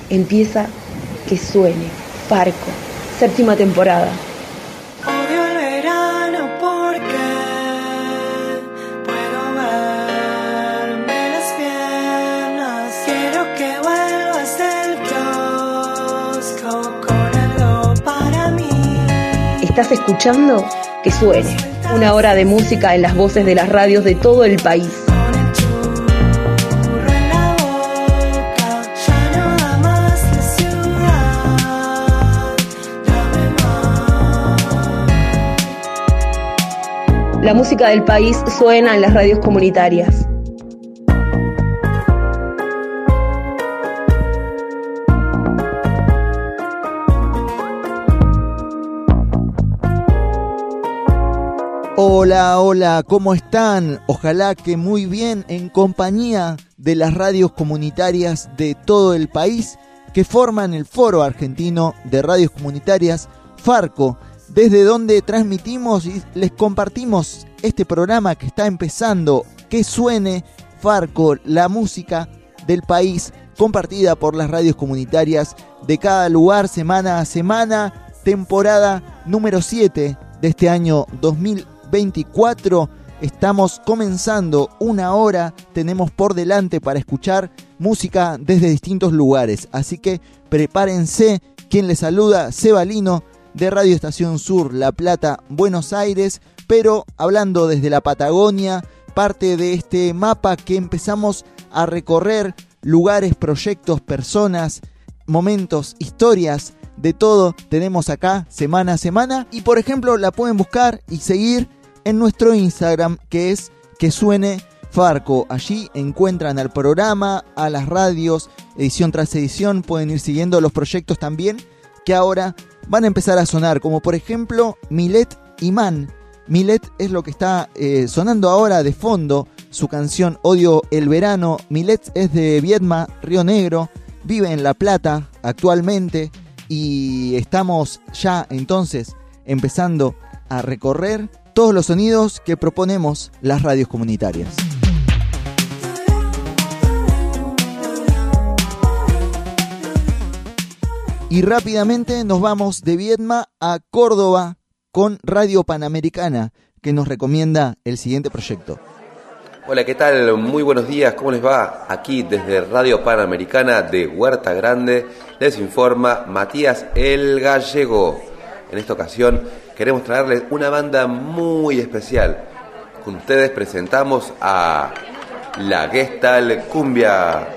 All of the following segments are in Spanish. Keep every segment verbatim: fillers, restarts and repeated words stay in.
empieza Que Suene, Farco, séptima temporada. Odio el verano porque puedo verme las piernas. Quiero que vuelvas del kiosco con algo para mí. Estás escuchando Que Suene, una hora de música en las voces de las radios de todo el país. La música del país suena en las radios comunitarias. Hola, hola, ¿cómo están? Ojalá que muy bien, en compañía de las radios comunitarias de todo el país que forman el Foro Argentino de Radios Comunitarias, Farco, desde donde transmitimos y les compartimos este programa que está empezando, Que Suene, Farco, la música del país compartida por las radios comunitarias de cada lugar, semana a semana, temporada número siete de este año dos mil veinticuatro. Estamos comenzando una hora, tenemos por delante para escuchar música desde distintos lugares, así que prepárense. Quien les saluda, Seba Lino, de Radio Estación Sur, La Plata, Buenos Aires, pero hablando desde la Patagonia, parte de este mapa que empezamos a recorrer, lugares, proyectos, personas, momentos, historias, de todo tenemos acá semana a semana. Y por ejemplo la pueden buscar y seguir en nuestro Instagram, que es Que Suene Farco. Allí encuentran al programa, a las radios, edición tras edición. Pueden ir siguiendo los proyectos también que ahora van a empezar a sonar, como por ejemplo Milet y Man. Milet es lo que está eh, sonando ahora de fondo, su canción Odio el Verano. Milet es de Viedma, Río Negro, vive en La Plata actualmente y estamos ya entonces empezando a recorrer todos los sonidos que proponemos las radios comunitarias. Y rápidamente nos vamos de Viedma a Córdoba con Radio Panamericana, que nos recomienda el siguiente proyecto. Hola, ¿qué tal? Muy buenos días, ¿cómo les va? Aquí desde Radio Panamericana de Huerta Grande les informa Matías el Gallego. En esta ocasión queremos traerles una banda muy especial. Con ustedes presentamos a La Gestalt Cumbia.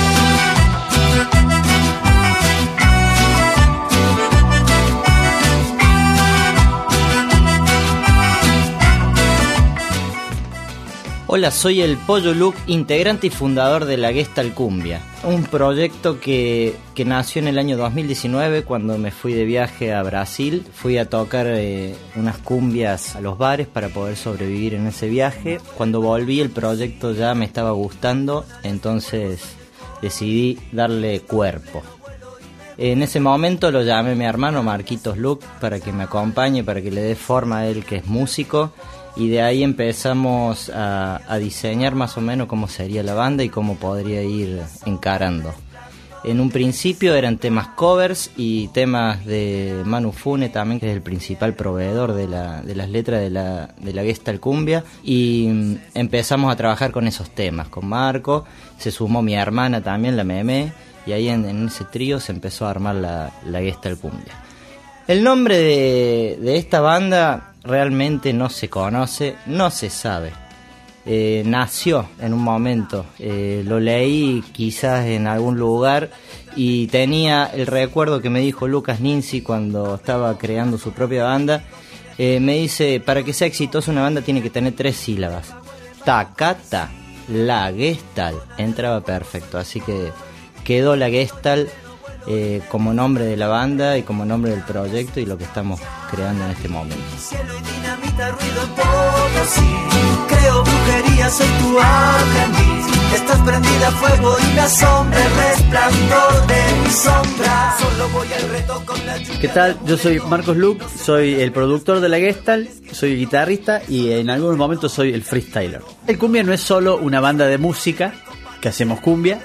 Hola, soy el Pollo Luke, integrante y fundador de La Gestalt Cumbia, un proyecto que, que nació en el año dos mil diecinueve cuando me fui de viaje a Brasil. Fui a tocar eh, unas cumbias a los bares para poder sobrevivir en ese viaje. Cuando volví el proyecto ya me estaba gustando, entonces decidí darle cuerpo. En ese momento lo llamé a mi hermano Marquitos Luke para que me acompañe, para que le dé forma a él, que es músico. Y de ahí empezamos a, a diseñar más o menos cómo sería la banda y cómo podría ir encarando. En un principio eran temas covers y temas de Manu Fune también, que es el principal proveedor de, la, de las letras de la, de la Gestalt Cumbia. Y empezamos a trabajar con esos temas, con Marco. Se sumó mi hermana también, la Meme, y ahí en, en ese trío se empezó a armar la, la Gestalt Cumbia. El nombre de, de esta banda realmente no se conoce, no se sabe. Eh, nació en un momento, eh, lo leí quizás en algún lugar y tenía el recuerdo que me dijo Lucas Ninzi cuando estaba creando su propia banda. Eh, me dice, para que sea exitosa una banda tiene que tener tres sílabas. Tacata, La Gestalt, entraba perfecto, así que quedó La Gestalt Eh, como nombre de la banda y como nombre del proyecto y lo que estamos creando en este momento. Cielo y dinamita, ruido en Potosí. Creo brujería, soy tu aprendiz. Estás prendida a fuego y la sombra, el resplandor de mi sombra. Solo voy al reto con la lluvia. ¿Qué tal? Yo soy Marcos Luke, soy el productor de La Gestalt, soy guitarrista y en algunos momentos soy el freestyler. El cumbia no es solo una banda de música que hacemos cumbia,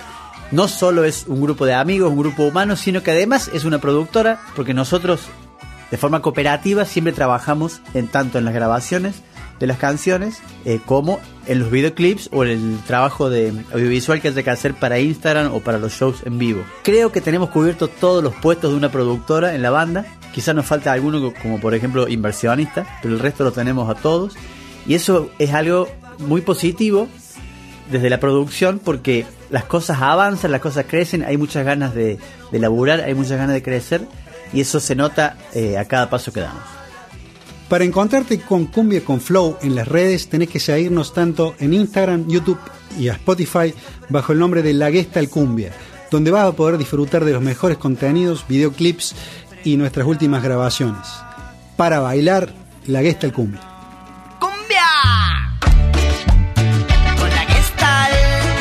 no solo es un grupo de amigos, un grupo humano, sino que además es una productora, porque nosotros de forma cooperativa siempre trabajamos en tanto en las grabaciones de las canciones eh, como en los videoclips o en el trabajo de audiovisual que haya que hacer para Instagram o para los shows en vivo. Creo que tenemos cubierto todos los puestos de una productora en la banda. Quizás nos falta alguno como por ejemplo inversionista, pero el resto lo tenemos a todos. Y eso es algo muy positivo desde la producción, porque las cosas avanzan, las cosas crecen, hay muchas ganas de, de laburar, hay muchas ganas de crecer, y eso se nota eh, a cada paso que damos. Para encontrarte con Cumbia con Flow en las redes, tenés que seguirnos tanto en Instagram, YouTube y a Spotify bajo el nombre de La Gestalt Cumbia, donde vas a poder disfrutar de los mejores contenidos, videoclips y nuestras últimas grabaciones. Para bailar, La Gestalt Cumbia. ¡Cumbia! Con La Gestalt.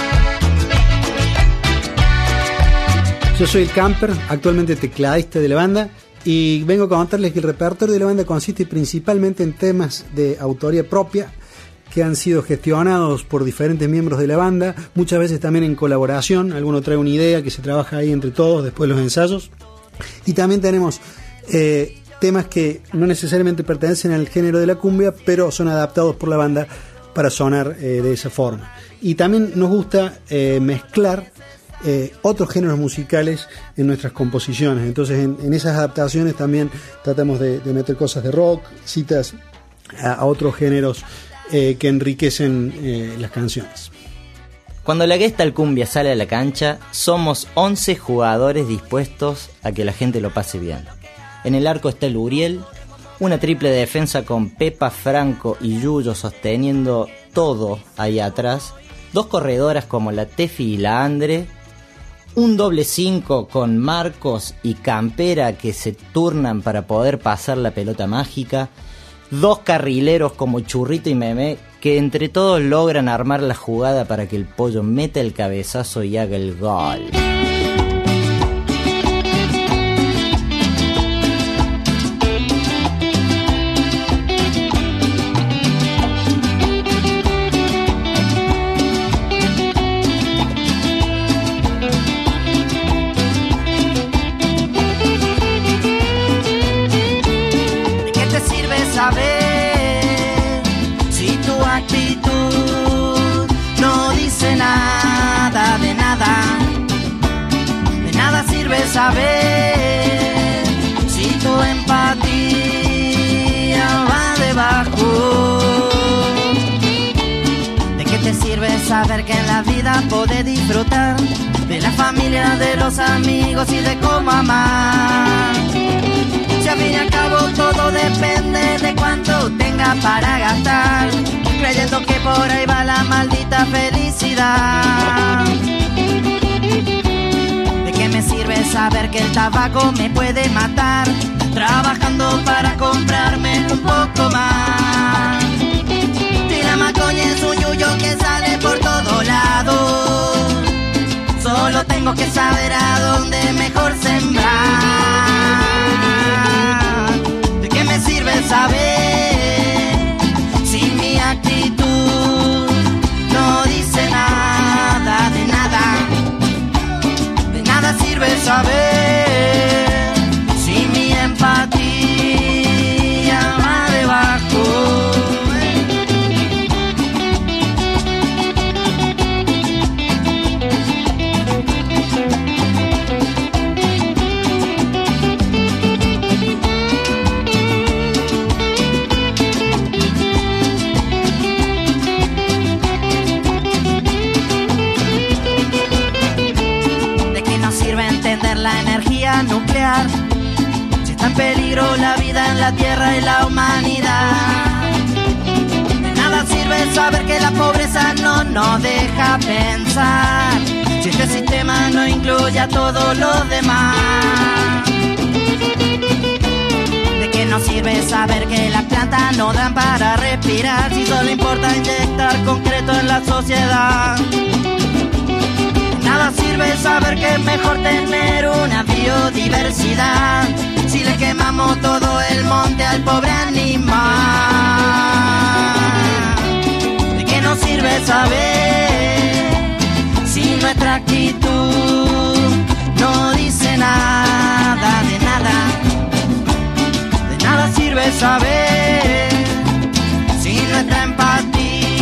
Yo soy el Camper, actualmente tecladista de la banda, y vengo a contarles que el repertorio de la banda consiste principalmente en temas de autoría propia que han sido gestionados por diferentes miembros de la banda, muchas veces también en colaboración. Alguno trae una idea que se trabaja ahí entre todos después de los ensayos, y también tenemos eh, temas que no necesariamente pertenecen al género de la cumbia, pero son adaptados por la banda para sonar eh, de esa forma. Y también nos gusta eh, mezclar Eh, otros géneros musicales en nuestras composiciones. Entonces en, en esas adaptaciones también tratamos de, de meter cosas de rock, citas a, a otros géneros eh, que enriquecen eh, las canciones. Cuando la Gestalt Cumbia sale a la cancha, somos once jugadores dispuestos a que la gente lo pase bien. En el arco está el Uriel, una triple defensa con Pepa, Franco y Yuyo sosteniendo todo ahí atrás, dos corredoras como la Tefi y la Andre, un doble cinco con Marcos y Campera que se turnan para poder pasar la pelota mágica, dos carrileros como Churrito y Memé que entre todos logran armar la jugada para que el Pollo meta el cabezazo y haga el gol. Si tu actitud no dice nada de nada, de nada sirve saber si tu empatía va debajo. ¿De qué te sirve saber que en la vida podés disfrutar de la familia, de los amigos y de cómo amar? Si al fin y al cabo todo depende de cuánto tenga para gastar, creyendo que por ahí va la maldita felicidad. ¿De qué me sirve saber que el tabaco me puede matar, trabajando para comprarme un poco más? Si la macoña es un yuyo que sale por todos lados, solo tengo que saber a dónde mejor sembrar. Saber si mi actitud no dice nada de nada, de nada sirve saber si mi empatía va debajo. La energía nuclear, si está en peligro la vida en la tierra y la humanidad. De nada sirve saber que la pobreza no nos deja pensar, si este sistema no incluye a todos los demás. ¿De qué nos sirve saber que las plantas no dan para respirar, si solo importa inyectar concreto en la sociedad? Nada sirve saber que es mejor tener una biodiversidad, si le quemamos todo el monte al pobre animal. ¿De qué nos sirve saber si no nuestra actitud no dice nada de nada, de nada sirve saber si nuestra empatía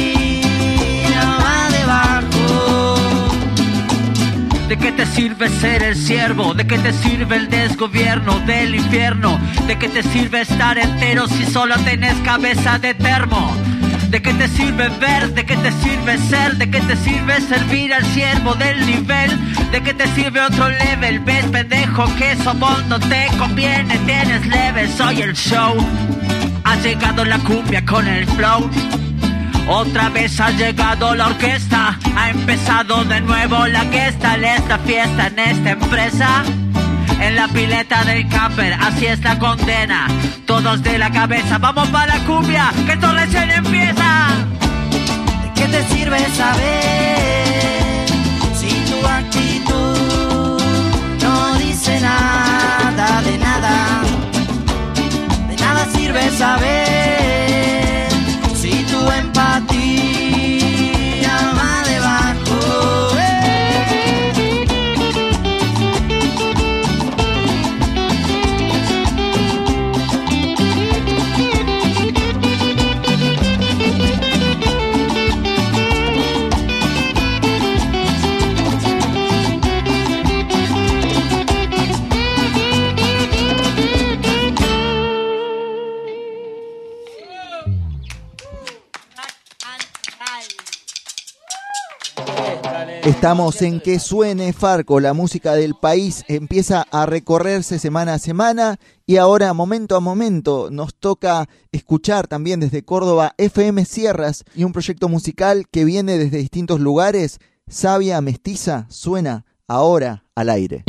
va debajo. ¿De qué te sirve ser el siervo? ¿De qué te sirve el desgobierno del infierno? ¿De qué te sirve estar entero si solo tenés cabeza de termo? ¿De qué te sirve ver? ¿De qué te sirve ser? ¿De qué te sirve servir al siervo del nivel? ¿De qué te sirve otro level? ¿Ves, pendejo, que eso vos no te conviene? Tienes level, soy el show. Ha llegado la cumbia con el flow. Otra vez ha llegado la orquesta. Ha empezado de nuevo la Gestalt. Esta fiesta en esta empresa, en la pileta del camper, así es la condena. Todos de la cabeza, vamos para la cumbia, que esto recién empieza. ¿De qué te sirve saber si tu actitud no dice nada de nada? De nada sirve saber si tu empatía va debajo. Estamos en Que Suene Farco, la música del país empieza a recorrerse semana a semana y ahora momento a momento nos toca escuchar también desde Córdoba F M Sierras y un proyecto musical que viene desde distintos lugares. Savia Mestiza suena ahora al aire.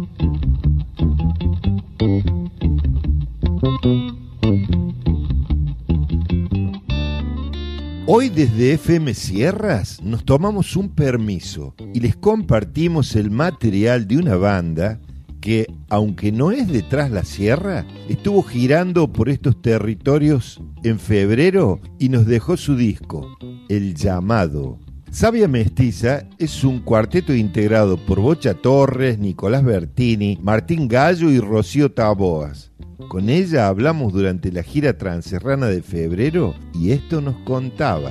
Hoy desde F M Sierras nos tomamos un permiso y les compartimos el material de una banda que, aunque no es de Tras la Sierra, estuvo girando por estos territorios en febrero y nos dejó su disco, El Llamado. Savia Mestiza es un cuarteto integrado por Bocha Torres, Nicolás Bertini, Martín Gallo y Rocío Taboas. Con ella hablamos durante la gira transerrana de febrero y esto nos contaba.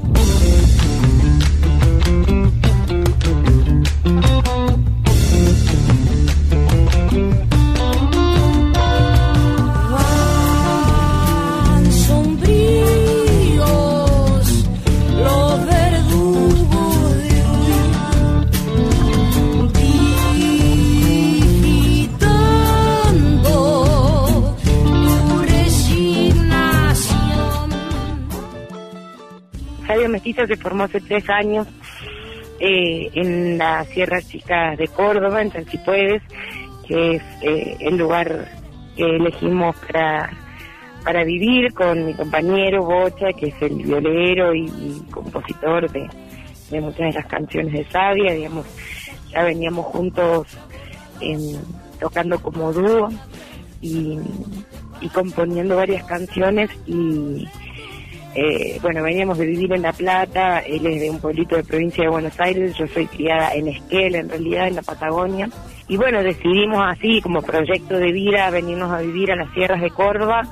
Savia Mestiza se formó hace tres años eh, en la Sierra Chica de Córdoba, en Transipuedes, que es eh, el lugar que elegimos para, para vivir con mi compañero Bocha, que es el violero y, y compositor de, de muchas de las canciones de Savia. Digamos, ya veníamos juntos en, tocando como dúo y, y componiendo varias canciones y Eh, bueno, veníamos de vivir en La Plata, él es de un pueblito de provincia de Buenos Aires, yo soy criada en Esquel, en realidad, en la Patagonia. Y bueno, decidimos así, como proyecto de vida, venirnos a vivir a las sierras de Córdoba,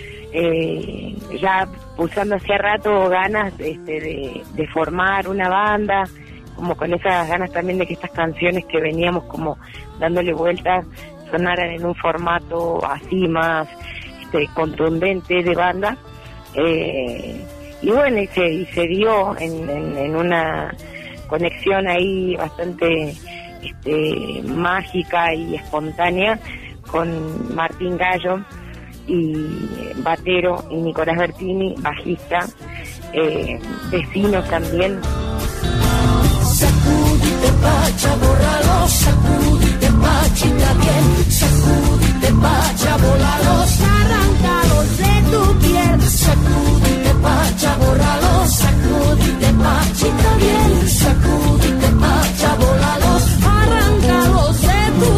eh, ya pulsando hacía rato ganas este, de, de formar una banda, como con esas ganas también de que estas canciones que veníamos como dándole vueltas sonaran en un formato así más este, contundente de banda. Eh, y bueno, y se, y se dio en, en, en una conexión ahí bastante este, mágica y espontánea con Martín Gallo y batero y Nicolás Bertini, bajista, eh, vecinos también. Sacúdete, pacha, bórralos, sacúdete, pachita bien, sacúdete, pacha, bórralos, arrancalos de tu piel, sacúdete, pacha, bórralos, sacúdete, pachita bien, sacúdete, pacha, bórralos, arrancalos de tu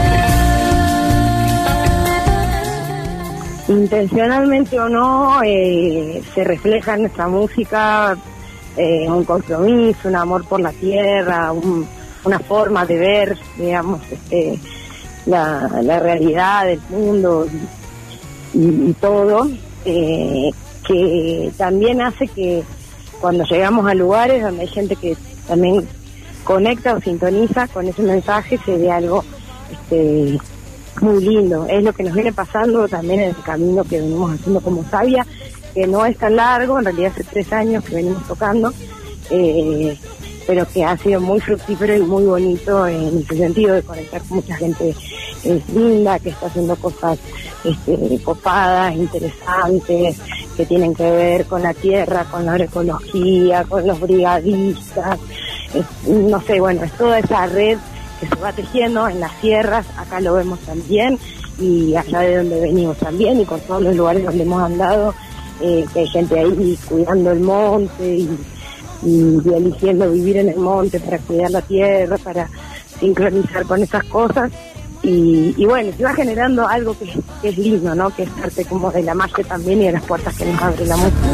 piel. Intencionalmente o no, eh, se refleja en nuestra música. Eh, un compromiso, un amor por la tierra, un, una forma de ver, digamos, este, la, la realidad del mundo y, y, y todo, eh, que también hace que cuando llegamos a lugares donde hay gente que también conecta o sintoniza con ese mensaje, se ve algo este, muy lindo. Es lo que nos viene pasando también en el camino que venimos haciendo como Savia, que no es tan largo, en realidad hace tres años que venimos tocando, eh, pero que ha sido muy fructífero y muy bonito en ese sentido de conectar con mucha gente eh, linda, que está haciendo cosas este, copadas, interesantes, que tienen que ver con la tierra, con la agroecología, con los brigadistas, es, no sé, bueno, es toda esa red que se va tejiendo en las sierras, acá lo vemos también, y allá de donde venimos también, y con todos los lugares donde hemos andado, eh, que hay gente ahí cuidando el monte y, y, y eligiendo vivir en el monte para cuidar la tierra, para sincronizar con esas cosas, y, y bueno, se va generando algo que, que es lindo, ¿no? Que es parte como de la magia también y de las puertas que nos abre la música.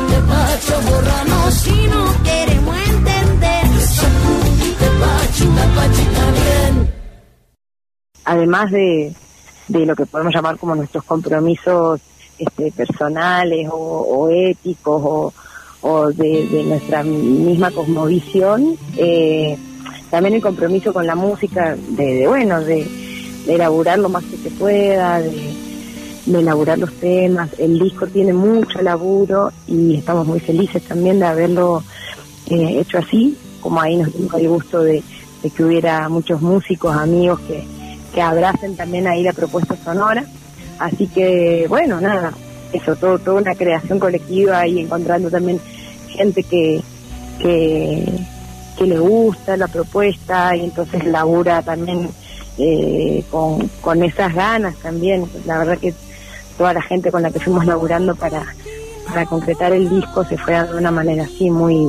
Si no queremos entender, además de, de lo que podemos llamar como nuestros compromisos este, personales o, o éticos o, o de, de nuestra misma cosmovisión, eh, también el compromiso con la música de, de bueno, de, de elaborar lo más que se pueda, de, de elaborar los temas. El disco tiene mucho laburo y estamos muy felices también de haberlo eh, hecho así, como ahí nos dimos el gusto de, de que hubiera muchos músicos, amigos que, que abracen también ahí la propuesta sonora. Así que, bueno, nada, eso, todo, toda una creación colectiva y encontrando también gente que, que, que le gusta la propuesta y entonces labura también eh, con, con esas ganas también. La verdad que toda la gente con la que fuimos laburando para, para concretar el disco se fue dando de una manera así muy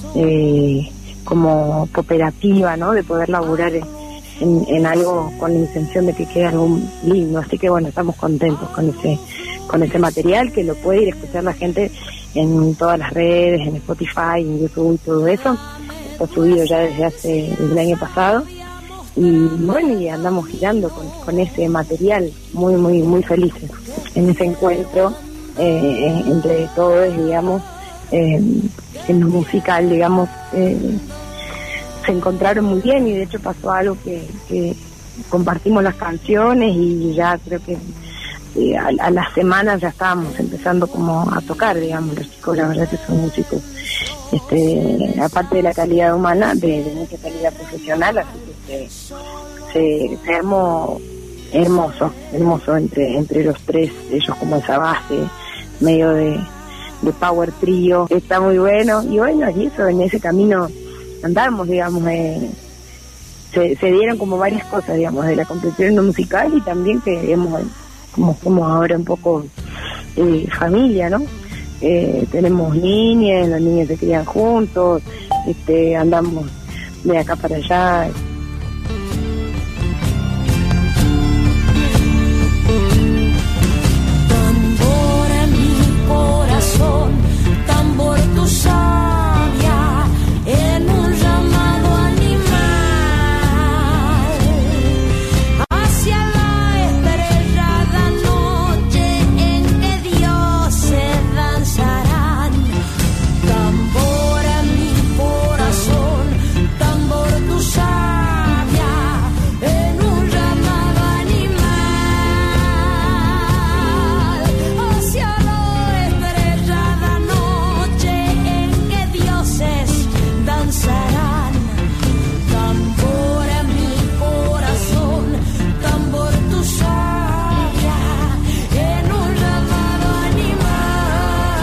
eh, como cooperativa, ¿no? De poder laburar en, en algo con la intención de que quede algo lindo. Así que bueno, estamos contentos con ese con ese material, que lo puede ir a escuchar la gente en todas las redes, en Spotify, en YouTube y todo eso. Está subido ya desde hace desde el año pasado. Y bueno, y andamos girando con, con ese material, muy, muy, muy felices en ese encuentro eh, entre todos, digamos, eh, en lo musical, digamos, eh, se encontraron muy bien y de hecho pasó algo que, que compartimos las canciones y ya creo que eh, a, a las semanas ya estábamos empezando como a tocar, digamos, los chicos la verdad que son músicos, este, aparte de la calidad humana, de, de mucha calidad profesional, así que se, se, se armó hermoso, hermoso entre, entre los tres, ellos como esa base, medio de, de power trío, está muy bueno, y bueno, y eso, en ese camino andamos, digamos, eh, se, se dieron como varias cosas, digamos, de la competición musical y también que hemos, como somos ahora un poco eh, familia, ¿no? Eh, tenemos niñas, los niños se crían juntos, este, andamos de acá para allá. Tambor en mi corazón, tambor tu sabia, en un llamado animal, hacia la estrellada noche en que dioses danzarán. Tambor en mi corazón, tambor tu sabia, en un llamado animal, hacia la estrellada noche en que dioses danzarán. Tambor en mi corazón, tambor tu sabia, en un llamado animal,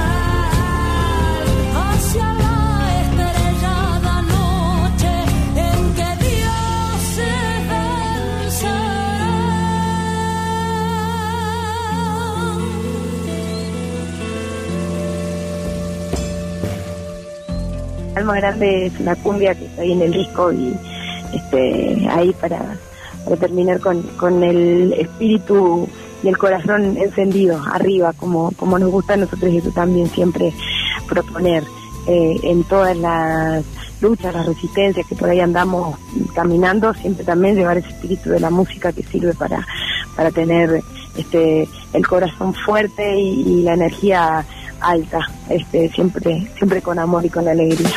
hacia la estrellada noche en que dioses danzarán. Alma Grande es una cumbia que está ahí en el disco y este ahí para, para terminar con, con el espíritu y el corazón encendido arriba, como, como nos gusta a nosotros y eso también siempre proponer eh, en todas las luchas, las resistencias que por ahí andamos caminando, siempre también llevar ese espíritu de la música que sirve para, para tener este el corazón fuerte y, y la energía alta, este siempre, siempre con amor y con alegría.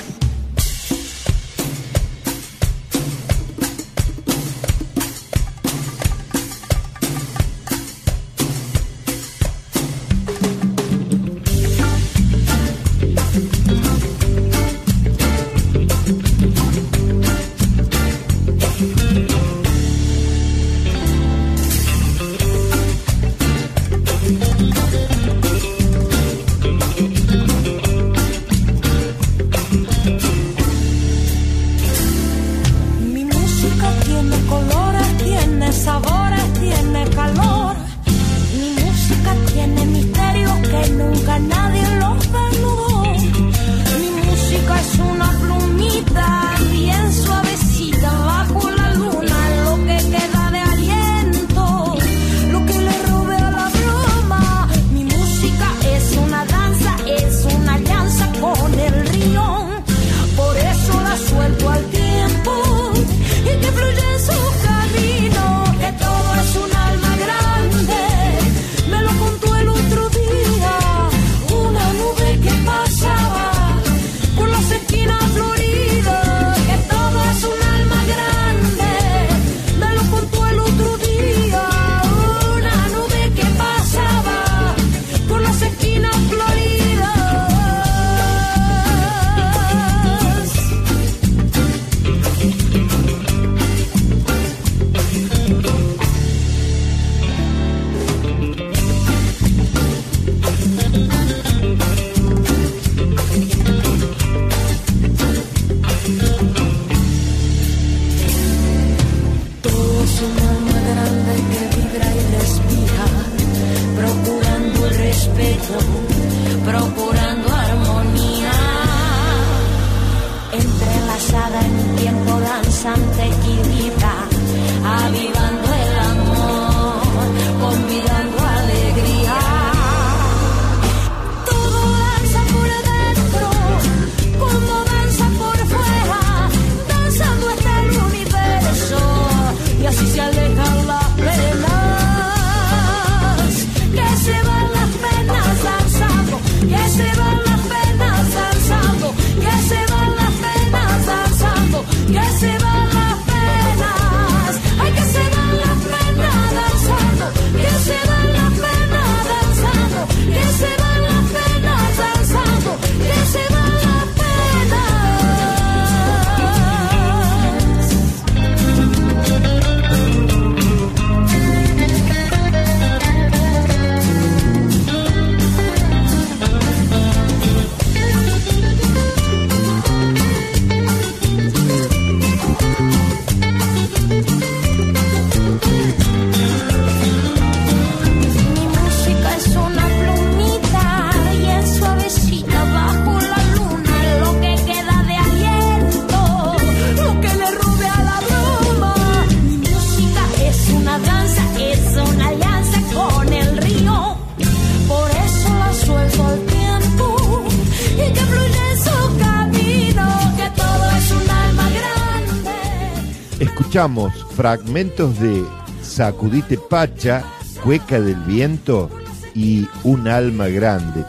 Escuchamos fragmentos de Sacudite Pacha, Cueca del Viento y Un Alma Grande.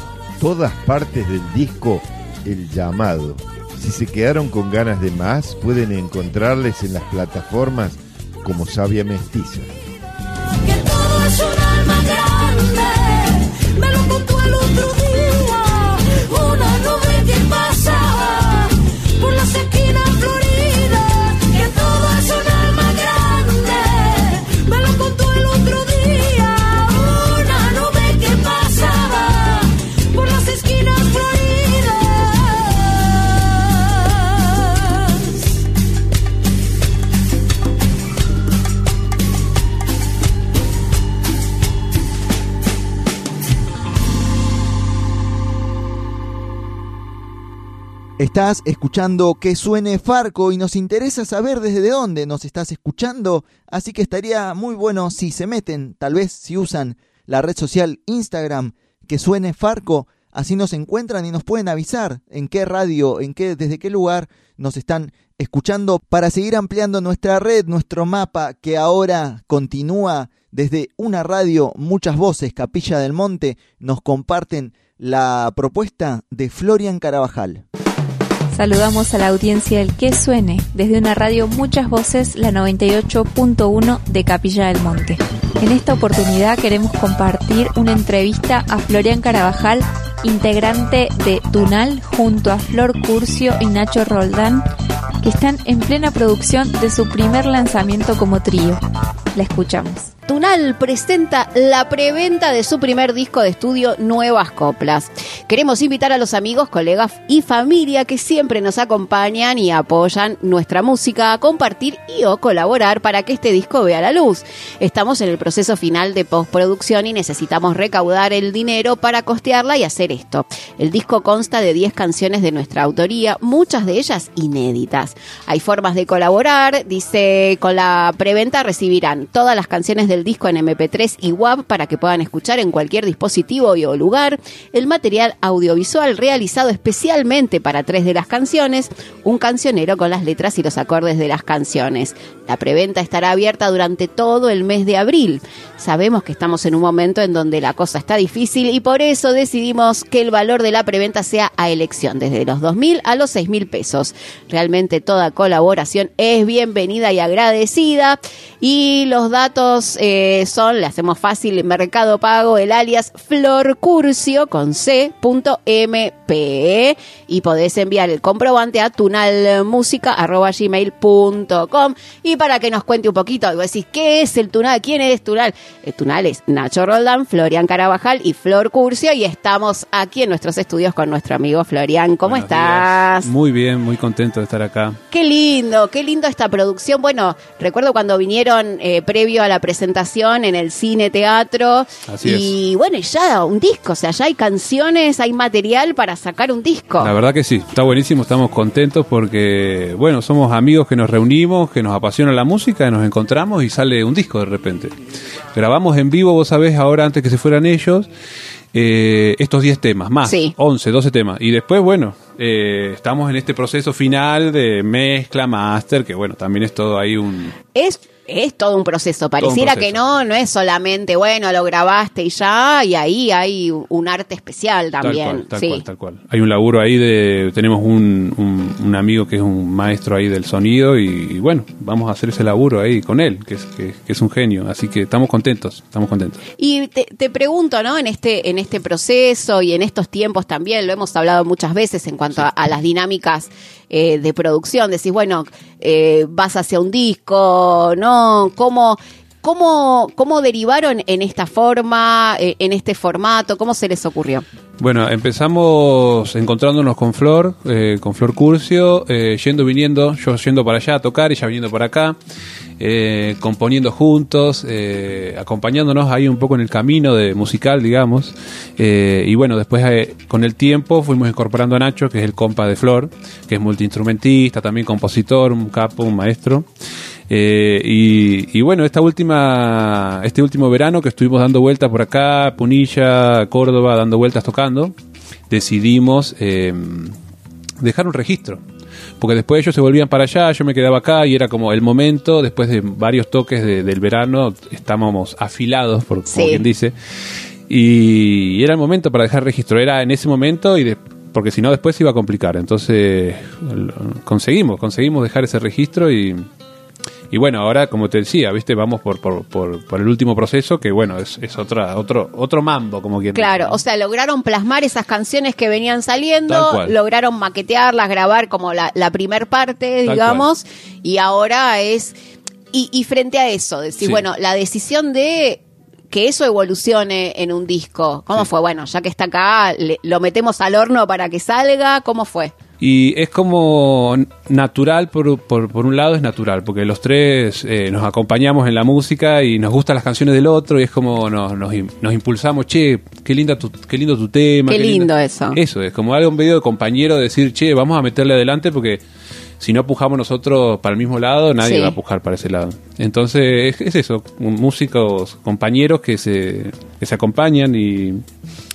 Todas partes del disco El Llamado. Si se quedaron con ganas de más, pueden encontrarles en las plataformas como Savia Mestiza. Que todo es un alma grande, me lo contó el otro día, una nube que pasaba por las esquinas floridas. Que todo es un alma grande, me lo contó el otro día, una nube que pasaba por las esquinas floridas. Estás escuchando Que Suene Farco y nos interesa saber desde dónde nos estás escuchando, así que estaría muy bueno si se meten, tal vez si usan la red social Instagram Que Suene Farco, así nos encuentran y nos pueden avisar en qué radio, en qué, desde qué lugar nos están escuchando para seguir ampliando nuestra red, nuestro mapa que ahora continúa desde una radio, muchas voces, Capilla del Monte, nos comparten la propuesta de Florian Carabajal. Saludamos a la audiencia del Que Suene, desde una radio Muchas Voces, la noventa y ocho punto uno de Capilla del Monte. En esta oportunidad queremos compartir una entrevista a Florian Carabajal, integrante de Tunal, junto a Flor Curcio y Nacho Roldán, que están en plena producción de su primer lanzamiento como trío. La escuchamos. Tunal presenta la preventa de su primer disco de estudio, Nuevas Coplas. Queremos invitar a los amigos, colegas y familia que siempre nos acompañan y apoyan nuestra música a compartir y o colaborar para que este disco vea la luz. Estamos en el proceso final de postproducción y necesitamos recaudar el dinero para costearla y hacer esto. El disco consta de diez canciones de nuestra autoría, muchas de ellas inéditas. Hay formas de colaborar, dice, con la preventa recibirán todas las canciones del disco en eme pe tres y W A V para que puedan escuchar en cualquier dispositivo y o lugar, el material audiovisual realizado especialmente para tres de las canciones, un cancionero con las letras y los acordes de las canciones. La preventa estará abierta durante todo el mes de abril. Sabemos que estamos en un momento en donde la cosa está difícil y por eso decidimos que el valor de la preventa sea a elección, desde los dos mil a los seis mil pesos. Realmente toda colaboración es bienvenida y agradecida. Y los datos eh, son, le hacemos fácil, Mercado Pago, el alias Flor Curcio con c punto eme pe, y podés enviar el comprobante a tunalmusica arroba gmail punto com. Y para que nos cuente un poquito, vos decís, ¿qué es el Tunal? ¿Quién es Tunal? El Tunal es Nacho Roldán, Florian Carabajal y Flor Curcio, y estamos aquí en nuestros estudios con nuestro amigo Florian. ¿Cómo Buenos estás? Días. Muy bien, muy contento de estar acá. Qué lindo, qué lindo esta producción. Bueno, recuerdo cuando vinieron Eh, previo a la presentación en el cine teatro. Así y es. bueno, ya un disco, o sea, ya hay canciones, hay material para sacar un disco. La verdad que sí, está buenísimo, estamos contentos porque, bueno, somos amigos que nos reunimos, que nos apasiona la música, nos encontramos y sale un disco de repente. Grabamos en vivo, vos sabés, ahora antes que se fueran ellos, eh, estos diez temas, más, sí. once, doce temas. Y después, bueno, eh, estamos en este proceso final de mezcla, máster, que bueno, también es todo ahí un... Es... Es todo un proceso, pareciera un proceso. Que no, no es solamente, bueno, lo grabaste y ya, y ahí hay un arte especial también. Tal cual, tal sí. cual, tal cual. Hay un laburo ahí de, tenemos un, un, un amigo que es un maestro ahí del sonido y, y bueno, vamos a hacer ese laburo ahí con él, que es, que, que es un genio, así que estamos contentos, estamos contentos. Y te, te pregunto, ¿no? En este, en este proceso y en estos tiempos también, lo hemos hablado muchas veces en cuanto sí. a, a las dinámicas eh, de producción, decís, bueno, eh, vas hacia un disco, ¿no? ¿Cómo, cómo, cómo derivaron en esta forma, en este formato? ¿Cómo se les ocurrió? Bueno, empezamos encontrándonos con Flor, eh, con Flor Curcio, eh, yendo, viniendo, yo yendo para allá a tocar, ella viniendo para acá, eh, componiendo juntos, eh, acompañándonos ahí un poco en el camino de musical, digamos. Eh, y bueno, después eh, con el tiempo fuimos incorporando a Nacho, que es el compa de Flor, que es multiinstrumentista, también compositor, un capo, un maestro. Eh, y, y bueno, esta última, este último verano que estuvimos dando vueltas por acá, Punilla, Córdoba, dando vueltas tocando, decidimos eh, dejar un registro. Porque después ellos se volvían para allá, yo me quedaba acá y era como el momento, después de varios toques de, del verano, estábamos afilados, por, como sí. quien dice, y era el momento para dejar registro, era en ese momento y de, porque si no después se iba a complicar. Entonces conseguimos, conseguimos dejar ese registro y... Y bueno, ahora, como te decía, viste, vamos por por, por, por el último proceso, que bueno, es, es otra, otro otro mambo, como quien Claro, dice, ¿no? O sea, lograron plasmar esas canciones que venían saliendo, lograron maquetearlas, grabar como la, la primer parte, Tal digamos, cual. Y ahora es... Y, y frente a eso, decir, sí. bueno, la decisión de... que eso evolucione en un disco, ¿cómo sí. fue? Bueno, ya que está acá, le, lo metemos al horno para que salga, ¿cómo fue? Y es como natural, por, por, por un lado es natural, porque los tres eh, nos acompañamos en la música y nos gustan las canciones del otro y es como nos, nos, nos impulsamos, che, qué linda tu, qué lindo tu tema. Qué, qué lindo linda. eso. Eso, es como algo medio de compañero, decir, che, vamos a meterle adelante porque si no pujamos nosotros para el mismo lado, nadie sí. va a pujar para ese lado. Entonces es, es eso, músicos, compañeros que se, que se acompañan y...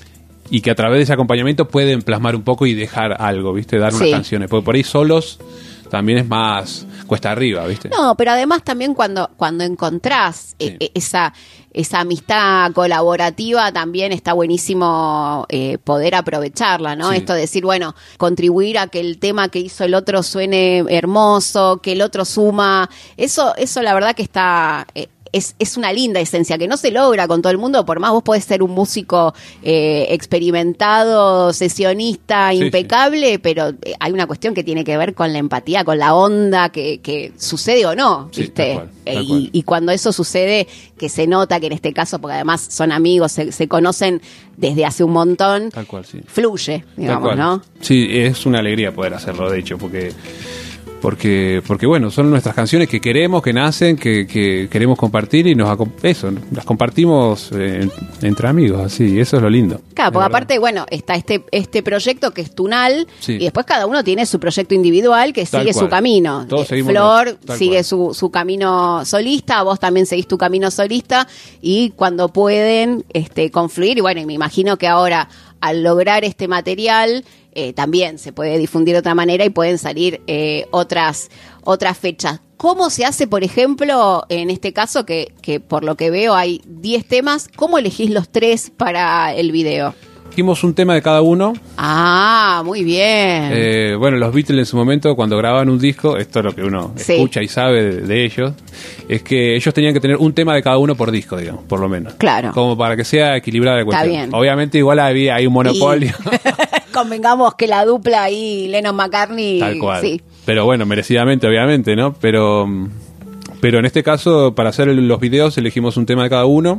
y que a través de ese acompañamiento pueden plasmar un poco y dejar algo, ¿viste? Dar unas Sí. canciones, porque por ahí solos también es más cuesta arriba, ¿viste? No, pero además también cuando, cuando encontrás Sí. eh, esa, esa amistad colaborativa, también está buenísimo eh, poder aprovecharla, ¿no? Sí. Esto de decir, bueno, contribuir a que el tema que hizo el otro suene hermoso, que el otro suma, eso, eso la verdad que está... eh, Es, es una linda esencia que no se logra con todo el mundo, por más vos podés ser un músico eh, experimentado, sesionista, Sí, impecable, pero eh, hay una cuestión que tiene que ver con la empatía, con la onda que, que sucede o no, Sí, ¿viste? tal cual, tal Eh, cual. y, y cuando eso sucede, que se nota que en este caso, porque además son amigos, se, se conocen desde hace un montón, Tal cual, sí. fluye, Tal digamos, cual. ¿no? Sí, es una alegría poder hacerlo, de hecho, porque porque porque bueno, son nuestras canciones que queremos, que nacen, que, que queremos compartir y nos acom- eso, las compartimos eh, entre amigos, así, eso es lo lindo. Claro, De porque verdad. aparte, bueno, está este este proyecto que es Tunal, Sí. y después cada uno tiene su proyecto individual que Tal sigue cual. su camino. Todos Eh, seguimos Flor los- tal sigue cual. su, su camino solista, vos también seguís tu camino solista, y cuando pueden este confluir, y bueno, y me imagino que ahora, al lograr este material, eh, también se puede difundir de otra manera y pueden salir eh, otras, otras fechas. ¿Cómo se hace, por ejemplo, en este caso, que, que por lo que veo hay diez temas, cómo elegís los tres para el video? Hicimos un tema de cada uno. Ah, muy bien. Eh, bueno, los Beatles en su momento, cuando grababan un disco, esto es lo que uno Sí. escucha y sabe de, de ellos, es que ellos tenían que tener un tema de cada uno por disco, digamos, por lo menos. Claro. Como para que sea equilibrada la Está cuestión. bien. Obviamente igual había, hay un monopolio. Convengamos que la dupla ahí, Lennon-McCartney, Tal cual. sí. Pero bueno, merecidamente, obviamente, ¿no? Pero, pero en este caso, para hacer el- los videos, elegimos un tema de cada uno.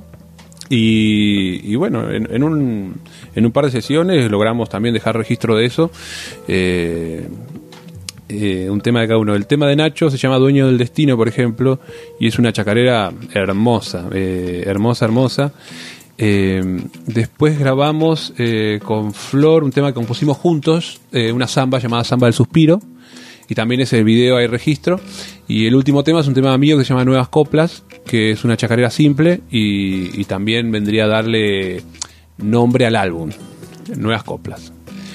Y, y bueno, en, en un, en un par de sesiones logramos también dejar registro de eso. Eh, eh, un tema de cada uno. El tema de Nacho se llama Dueño del Destino, por ejemplo, y es una chacarera hermosa, eh, hermosa, hermosa. Eh, después grabamos eh, con Flor un tema que compusimos juntos, eh, una samba llamada Samba del Suspiro, y también ese video hay registro. Y el último tema es un tema mío que se llama Nuevas Coplas, que es una chacarera simple y, y también vendría a darle nombre al álbum, Nuevas Coplas.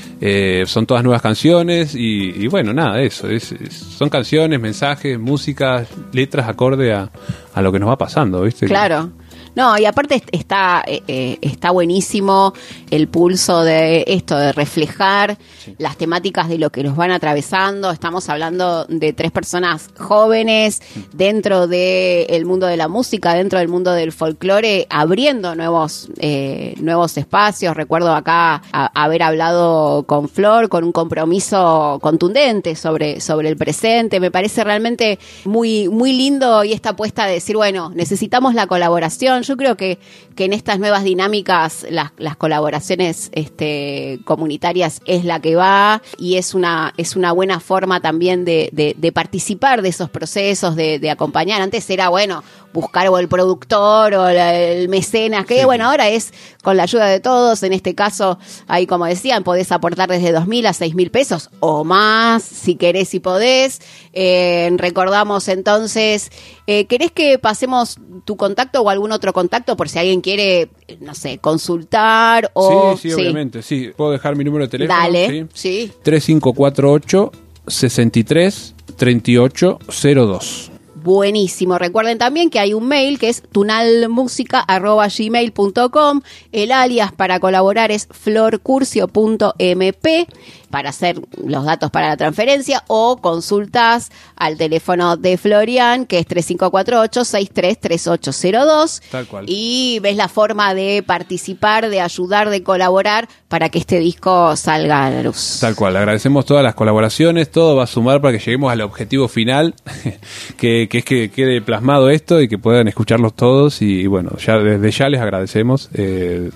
Eh, son todas nuevas canciones y, y bueno, nada, eso, es, es- son canciones, mensajes, música, letras acorde a, a lo que nos va pasando, ¿viste? Claro. No, y aparte est- está eh, eh, está buenísimo el pulso de esto, de reflejar las temáticas de lo que nos van atravesando. Estamos hablando de tres personas jóvenes dentro del mundo de la música, dentro del mundo del folclore, abriendo nuevos eh, nuevos espacios. Recuerdo acá a- haber hablado con Flor con un compromiso contundente sobre, sobre el presente. Me parece realmente muy, muy lindo, y esta apuesta de decir, bueno, necesitamos la colaboración. Yo creo que, que en estas nuevas dinámicas las, las colaboraciones este, comunitarias es la que va, y es una, es una buena forma también de, de, de participar de esos procesos, de, de acompañar. Antes era, bueno, buscar o el productor o la- el mecenas, que bueno, ahora es con la ayuda de todos. En este caso, ahí como decían, podés aportar desde dos mil a seis mil pesos o más, si querés y podés. Eh, recordamos entonces, eh, ¿querés que pasemos tu contacto o algún otro contacto por si alguien quiere, no sé, consultar o... Sí, sí, obviamente, sí. ¿Puedo dejar mi número de teléfono? Dale, sí. tres cinco cuatro ocho, seis tres, tres ocho cero dos. Buenísimo. Recuerden también que hay un mail que es tunalmusica arroba gmail punto com. El alias para colaborar es florcurcio punto m p para hacer los datos para la transferencia, o consultas al teléfono de Florian, que es tres cinco cuatro ocho, seis tres, tres ocho cero dos. Tal cual. Y ves la forma de participar, de ayudar, de colaborar para que este disco salga a la luz. Tal cual, agradecemos todas las colaboraciones, todo va a sumar para que lleguemos al objetivo final, que, que es que quede plasmado esto y que puedan escucharlos todos. Y, y bueno, ya desde ya les agradecemos eh,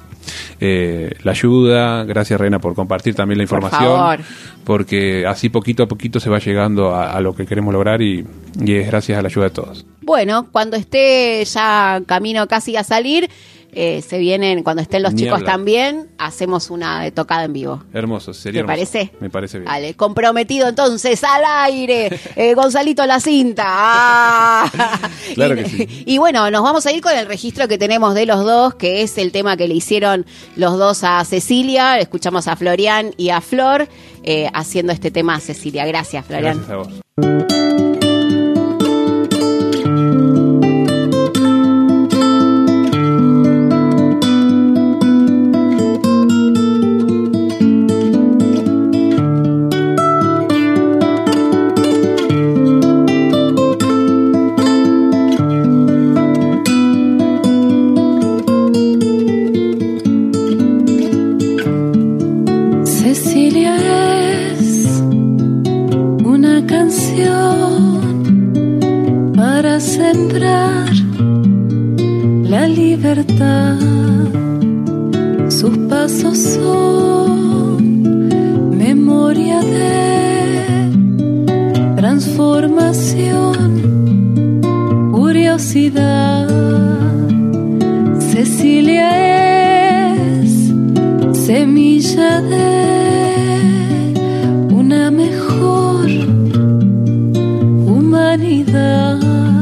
eh, la ayuda. Gracias, Reina, por compartir también la información, favor. porque así poquito a poquito se va llegando a, a lo que queremos lograr, y, y es gracias a la ayuda de todos. Bueno, cuando esté ya camino casi a salir, eh, se vienen, cuando estén los Ni chicos hablar. también, hacemos una tocada en vivo. Hermoso, sería ¿Te hermoso. parece? Me parece bien. Vale, comprometido entonces, al aire, eh, Gonzalito La Cinta. Ah. Claro y, que sí. y bueno, nos vamos a ir con el registro que tenemos de los dos, que es el tema que le hicieron los dos a Cecilia. Escuchamos a Florian y a Flor eh, haciendo este tema a Cecilia. Gracias, Florian. Gracias a vos. Cecilia es una canción para sembrar la libertad. Sus pasos son memoria de transformación, curiosidad. Cecilia es semilla de una mejor humanidad.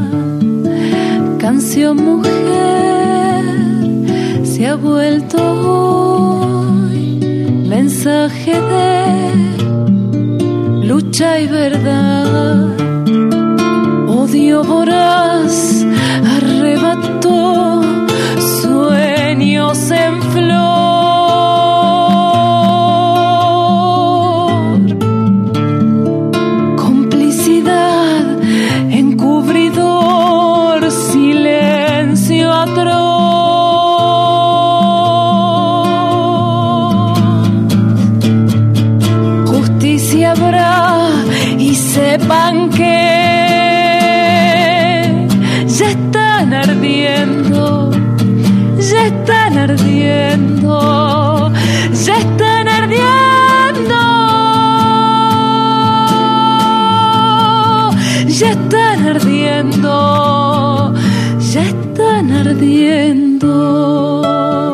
Canción mujer se ha vuelto hoy mensaje de lucha y verdad. Odio voraz arrebató sueños en flor. Encubridor, silencio atroz. Justicia habrá y sepan que ya están ardiendo, ya están ardiendo, ya están ardiendo. Ya están ardiendo, ya están ardiendo.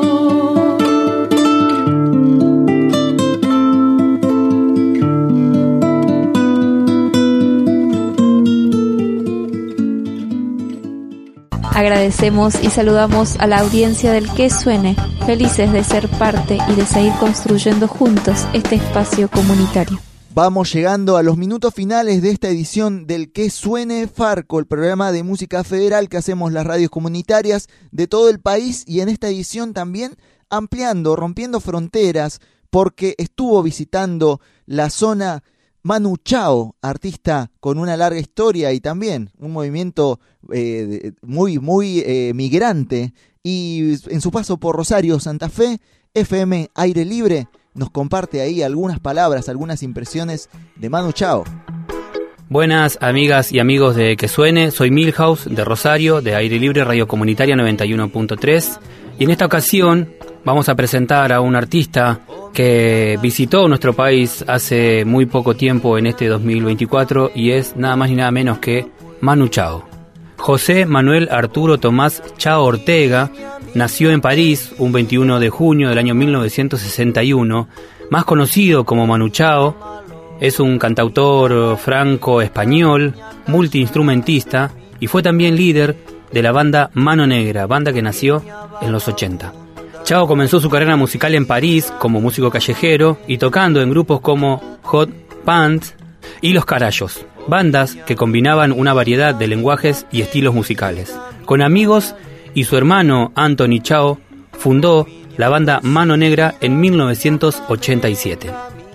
Agradecemos y saludamos a la audiencia del Que Suene, felices de ser parte y de seguir construyendo juntos este espacio comunitario. Vamos llegando a los minutos finales de esta edición del Que Suene Farco, el programa de música federal que hacemos las radios comunitarias de todo el país, y en esta edición también ampliando, rompiendo fronteras, porque estuvo visitando la zona Manu Chao, artista con una larga historia y también un movimiento eh, muy, muy eh, migrante, y en su paso por Rosario, Santa Fe, F M Aire Libre nos comparte ahí algunas palabras, algunas impresiones de Manu Chao. Buenas amigas y amigos de Que Suene, soy Milhouse de Rosario, de Aire Libre Radio Comunitaria noventa y uno punto tres, y en esta ocasión vamos a presentar a un artista que visitó nuestro país hace muy poco tiempo en este dos mil veinticuatro, y es nada más ni nada menos que Manu Chao. José Manuel Arturo Tomás Chao Ortega nació en París un veintiuno de junio del año mil novecientos sesenta y uno, más conocido como Manu Chao. Es un cantautor franco-español, multiinstrumentista, y fue también líder de la banda Mano Negra, banda que nació en los ochenta. Chao comenzó su carrera musical en París como músico callejero y tocando en grupos como Hot Pants y Los Carayos, bandas que combinaban una variedad de lenguajes y estilos musicales. Con amigos y su hermano Anthony Chao fundó la banda Mano Negra en mil novecientos ochenta y siete.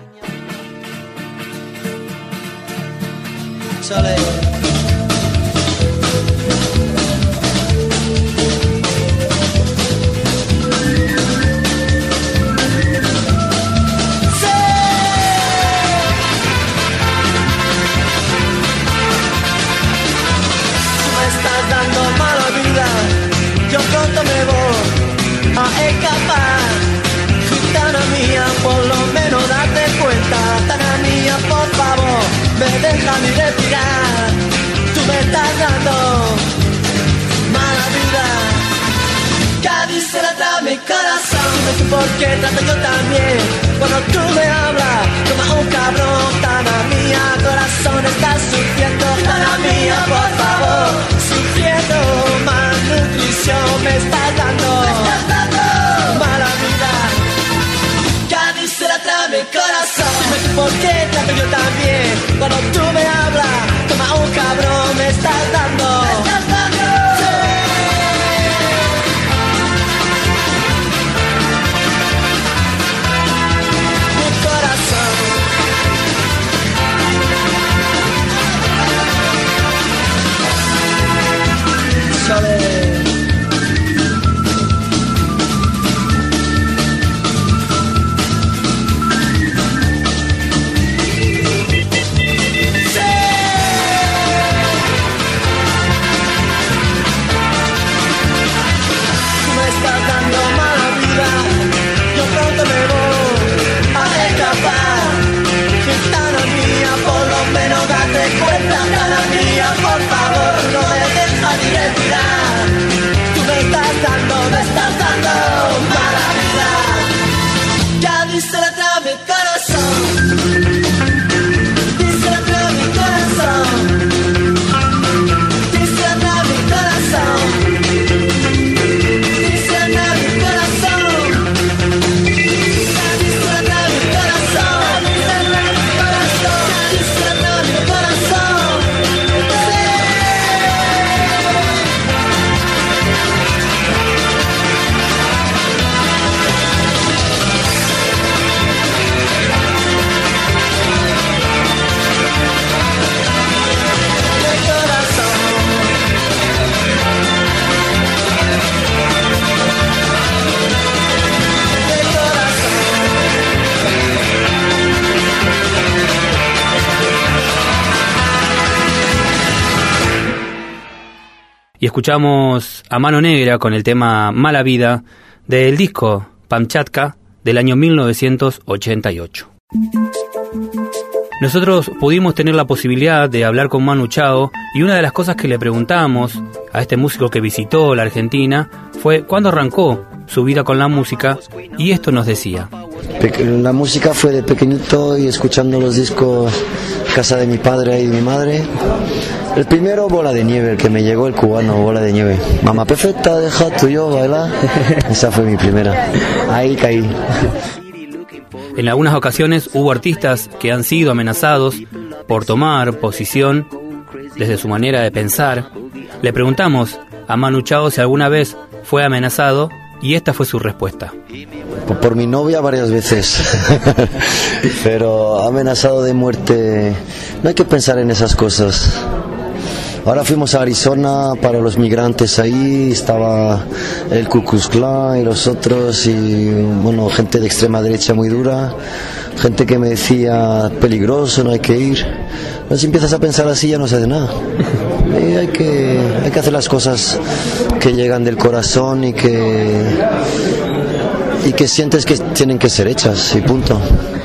Sale. Déjame respirar. porque trato yo también. Cuando tú me hablas, como un cabrón, Tana mía, corazón está sufriendo. Tana mía, por favor, sufriendo, malnutrición me estás dando, me estás dando mala vida. Ya dice la trama mi corazón. Dime tú por qué trato yo también. Cuando tú me hablas, como un cabrón, me estás dando, me estás dando. Y escuchamos a Mano Negra con el tema Mala Vida del disco Pamchatka del año mil novecientos ochenta y ocho. Nosotros pudimos tener la posibilidad de hablar con Manu Chao y una de las cosas que le preguntamos a este músico que visitó la Argentina fue cuándo arrancó su vida con la música, y esto nos decía. La música fue de pequeñito y escuchando los discos casa de mi padre y mi madre. El primero, Bola de Nieve, el que me llegó, el cubano, Bola de Nieve. Mamá perfecta, deja tú y yo bailar. Esa fue mi primera. Ahí caí. En algunas ocasiones hubo artistas que han sido amenazados por tomar posición desde su manera de pensar. Le preguntamos a Manu Chao si alguna vez fue amenazado y esta fue su respuesta. Por, por mi novia varias veces, pero amenazado de muerte. No hay que pensar en esas cosas. Ahora fuimos a Arizona para los migrantes, ahí estaba el Ku Klux Klan y los otros, y bueno, gente de extrema derecha muy dura, gente que me decía peligroso, no hay que ir. Entonces si empiezas a pensar así ya no se hace nada. Y hay que, hay que hacer las cosas que llegan del corazón y que, y que sientes que tienen que ser hechas, y punto.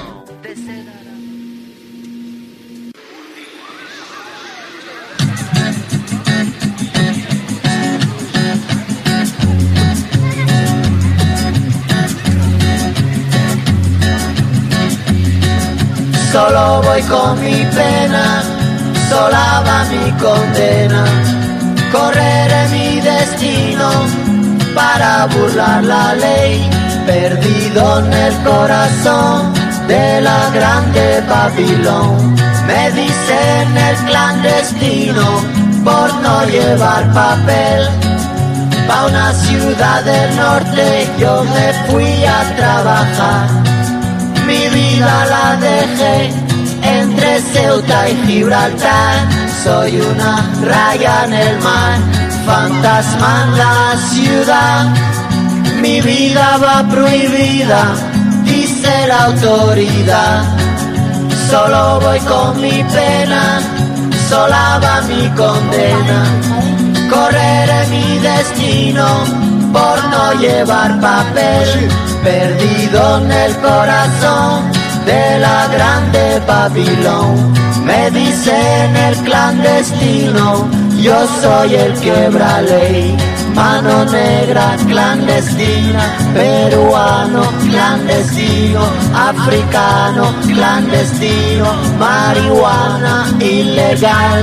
Solo voy con mi pena, sola va mi condena. Correré mi destino para burlar la ley, perdido en el corazón de la grande Babilón. Me dicen el clandestino por no llevar papel. Pa' una ciudad del norte yo me fui a trabajar. Mi vida la dejé entre Ceuta y Gibraltar. Soy una raya en el mar, fantasma en la ciudad. Mi vida va prohibida, dice la autoridad. Solo voy con mi pena, sola va mi condena. Correré mi destino por no llevar papel, perdido en el corazón de la grande Babilón. Me dicen el clandestino, yo soy el quebra ley. mano negra clandestina, peruano clandestino, africano clandestino, marihuana ilegal.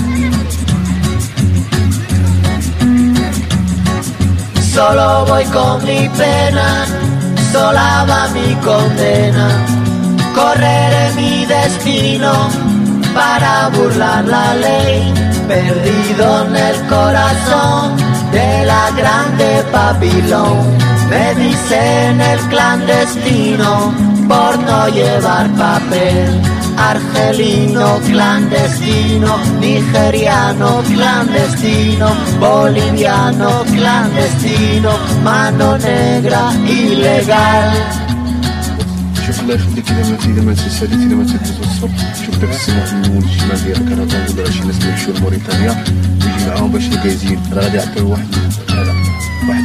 Solo voy con mi pena, sola va mi condena, correré mi destino para burlar la ley, perdido en el corazón de la grande Babilón. Me dicen el clandestino por no llevar papel, argelino clandestino, nigeriano clandestino, boliviano clandestino, mano negra ilegal. شوف الله يخليك اذا ما اذا ما تسالي اذا ما تتصل شوف داك السماح من الشمال ديالك راه كنقول شي ناس يمشيو لموريتانيا ويجي معاهم باش الكازين راه غادي يعطيو واحد هذا واحد.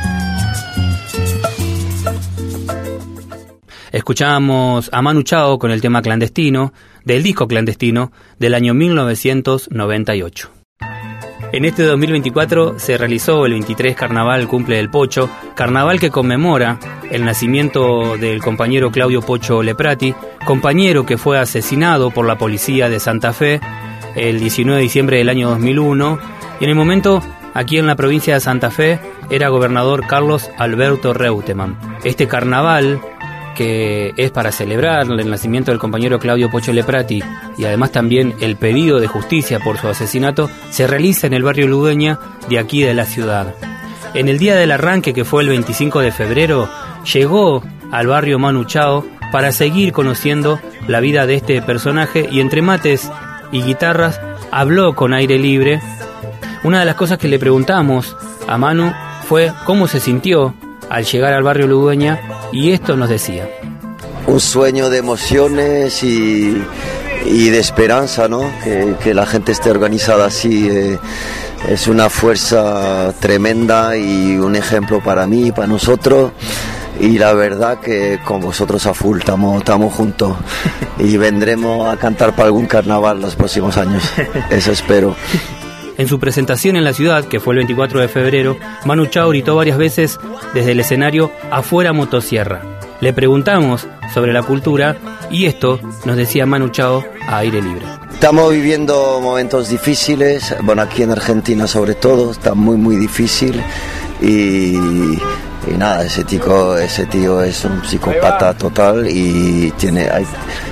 Escuchamos a Manu Chao con el tema Clandestino, del disco Clandestino, del año mil novecientos noventa y ocho. En este dos mil veinticuatro se realizó el veintitrés Carnaval Cumple del Pocho, carnaval que conmemora el nacimiento del compañero Claudio Pocho Leprati, compañero que fue asesinado por la policía de Santa Fe el diecinueve de diciembre del año dos mil uno, y en el momento, aquí en la provincia de Santa Fe, era gobernador Carlos Alberto Reutemann. Este carnaval, que es para celebrar el nacimiento del compañero Claudio Pocho Leprati y además también el pedido de justicia por su asesinato, se realiza en el barrio Ludueña de aquí de la ciudad. En el día del arranque, que fue el veinticinco de febrero, llegó al barrio Manu Chao para seguir conociendo la vida de este personaje y entre mates y guitarras habló con Aire Libre. Una de las cosas que le preguntamos a Manu fue cómo se sintió al llegar al barrio Ludueña, y esto nos decía. Un sueño de emociones y, y de esperanza, ¿no? Que, que la gente esté organizada así eh, es una fuerza tremenda y un ejemplo para mí y para nosotros. Y la verdad que con vosotros a full, estamos estamos juntos y vendremos a cantar para algún carnaval los próximos años, eso espero. En su presentación en la ciudad, que fue el veinticuatro de febrero, Manu Chao gritó varias veces desde el escenario "Afuera motosierra". Le preguntamos sobre la cultura y esto nos decía Manu Chao a Aire Libre. Estamos viviendo momentos difíciles, bueno, aquí en Argentina sobre todo, está muy muy difícil y, y nada, ese tío, ese tío es un psicópata total y tiene... Hay,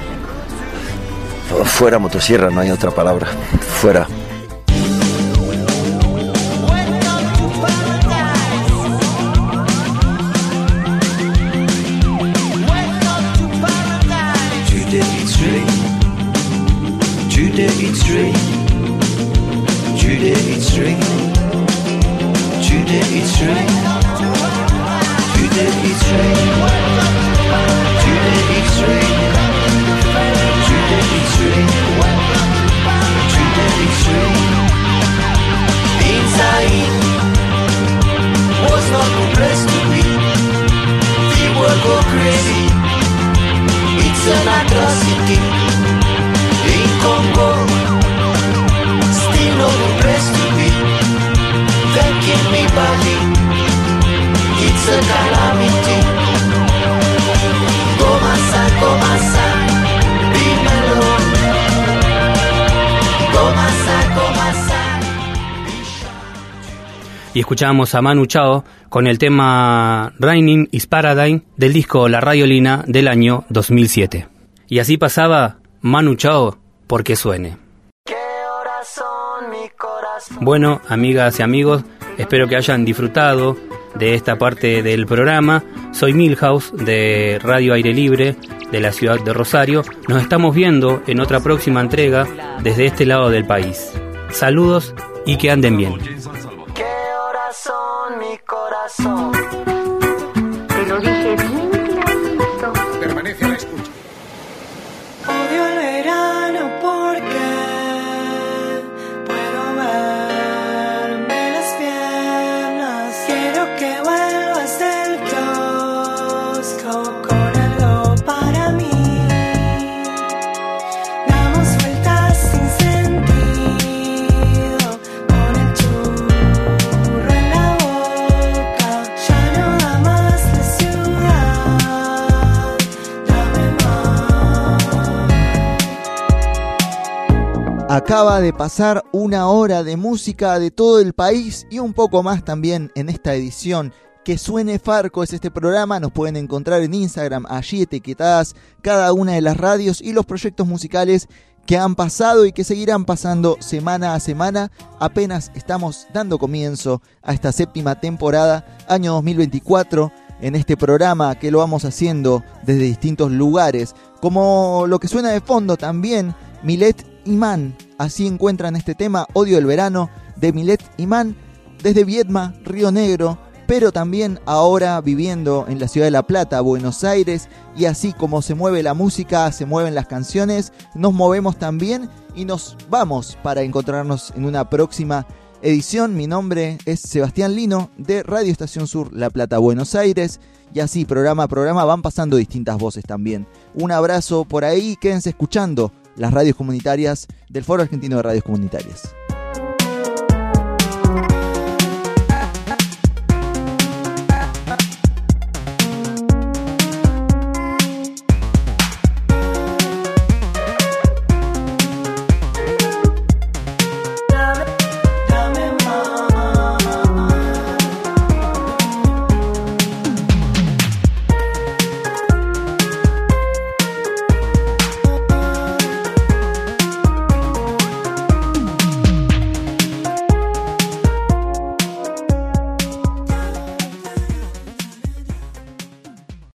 fuera motosierra, no hay otra palabra, fuera. Y escuchábamos a Manu Chao con el tema Raining is Paradigm del disco La Radiolina del año dos mil siete. Y así pasaba Manu Chao porque suene. Bueno, amigas y amigos, espero que hayan disfrutado de esta parte del programa. Soy Milhouse de Radio Aire Libre de la ciudad de Rosario. Nos estamos viendo en otra próxima entrega desde este lado del país. Saludos y que anden bien. Mi corazón, te lo dije bien clarito. Permanece a la escucha. Odio el verano porque puedo verme las piernas. Quiero que vuelvas del kiosco con algo para mí. Damos vueltas sin sentido con el churro en la boca. Acaba de pasar una hora de música de todo el país y un poco más también en esta edición. Que suene Farco es este programa, nos pueden encontrar en Instagram, allí etiquetadas cada una de las radios y los proyectos musicales que han pasado y que seguirán pasando semana a semana. Apenas estamos dando comienzo a esta séptima temporada, año dos mil veinticuatro, en este programa que lo vamos haciendo desde distintos lugares, como lo que suena de fondo también, Milet Imán. Así encuentran este tema, Odio el Verano, de Milet Imán, desde Viedma, Río Negro, pero también ahora viviendo en la ciudad de La Plata, Buenos Aires, y así como se mueve la música, se mueven las canciones, nos movemos también y nos vamos para encontrarnos en una próxima edición. Mi nombre es Sebastián Lino de Radio Estación Sur, La Plata, Buenos Aires, y así programa a programa van pasando distintas voces también. Un abrazo por ahí, quédense escuchando las radios comunitarias del Foro Argentino de Radios Comunitarias.